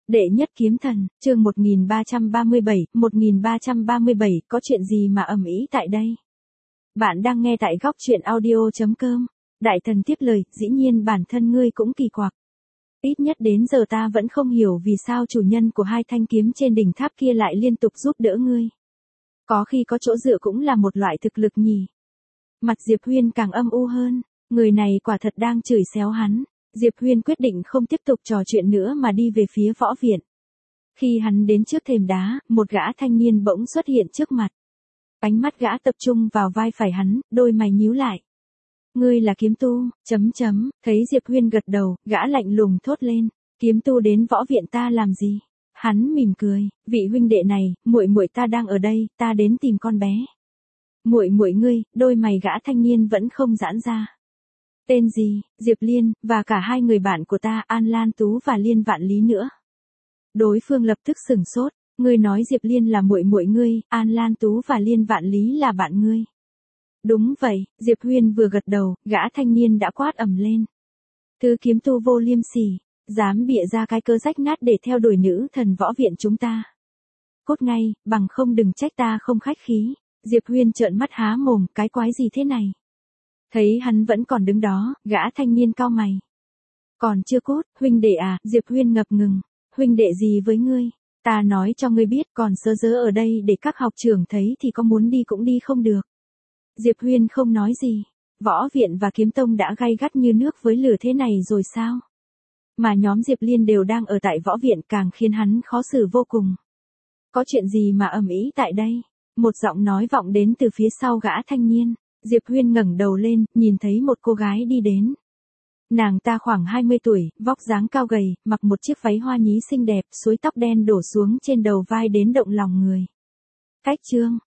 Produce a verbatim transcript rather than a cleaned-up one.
Đệ nhất kiếm thần, chương một nghìn ba trăm ba mươi bảy, một nghìn ba trăm ba mươi bảy, có chuyện gì mà ầm ĩ tại đây? Bạn đang nghe tại góc truyện audio chấm com. Đại thần tiếp lời, dĩ nhiên bản thân ngươi cũng kỳ quặc. Ít nhất đến giờ ta vẫn không hiểu vì sao chủ nhân của hai thanh kiếm trên đỉnh tháp kia lại liên tục giúp đỡ ngươi. Có khi có chỗ dựa cũng là một loại thực lực nhỉ. Mặt Diệp Huyên càng âm u hơn, người này quả thật đang chửi xéo hắn. Diệp Huyên quyết định không tiếp tục trò chuyện nữa mà đi về phía võ viện. Khi hắn đến trước thềm đá, một gã thanh niên bỗng xuất hiện trước mặt. Ánh mắt gã tập trung vào vai phải hắn, đôi mày nhíu lại. Ngươi là kiếm tu, chấm chấm, thấy Diệp Huyên gật đầu, gã lạnh lùng thốt lên, kiếm tu đến võ viện ta làm gì? Hắn mỉm cười, vị huynh đệ này, muội muội ta đang ở đây, ta đến tìm con bé. Muội muội ngươi, đôi mày gã thanh niên vẫn không giãn ra. Tên gì? Diệp Liên, và cả hai người bạn của ta, An Lan Tú và Liên Vạn Lý nữa. Đối phương lập tức sửng sốt, ngươi nói Diệp Liên là muội muội ngươi, An Lan Tú và Liên Vạn Lý là bạn ngươi. Đúng vậy, Diệp Huyên vừa gật đầu, gã thanh niên đã quát ầm lên. Thứ kiếm tu vô liêm sỉ, dám bịa ra cái cơ rách nát để theo đuổi nữ thần võ viện chúng ta. Cốt ngay, bằng không đừng trách ta không khách khí. Diệp Huyên trợn mắt há mồm, cái quái gì thế này? Thấy hắn vẫn còn đứng đó, gã thanh niên cau mày. Còn chưa cốt, huynh đệ à, Diệp Huyên ngập ngừng. Huynh đệ gì với ngươi? Ta nói cho ngươi biết, còn sơ dớ ở đây để các học trưởng thấy thì có muốn đi cũng đi không được. Diệp Huyên không nói gì. Võ viện và kiếm tông đã gay gắt như nước với lửa thế này rồi sao? Mà nhóm Diệp Liên đều đang ở tại võ viện càng khiến hắn khó xử vô cùng. Có chuyện gì mà ầm ĩ tại đây? Một giọng nói vọng đến từ phía sau gã thanh niên. Diệp Huyên ngẩng đầu lên, nhìn thấy một cô gái đi đến. Nàng ta khoảng hai mươi tuổi, vóc dáng cao gầy, mặc một chiếc váy hoa nhí xinh đẹp, xối tóc đen đổ xuống trên đầu vai đến động lòng người. Cách trương,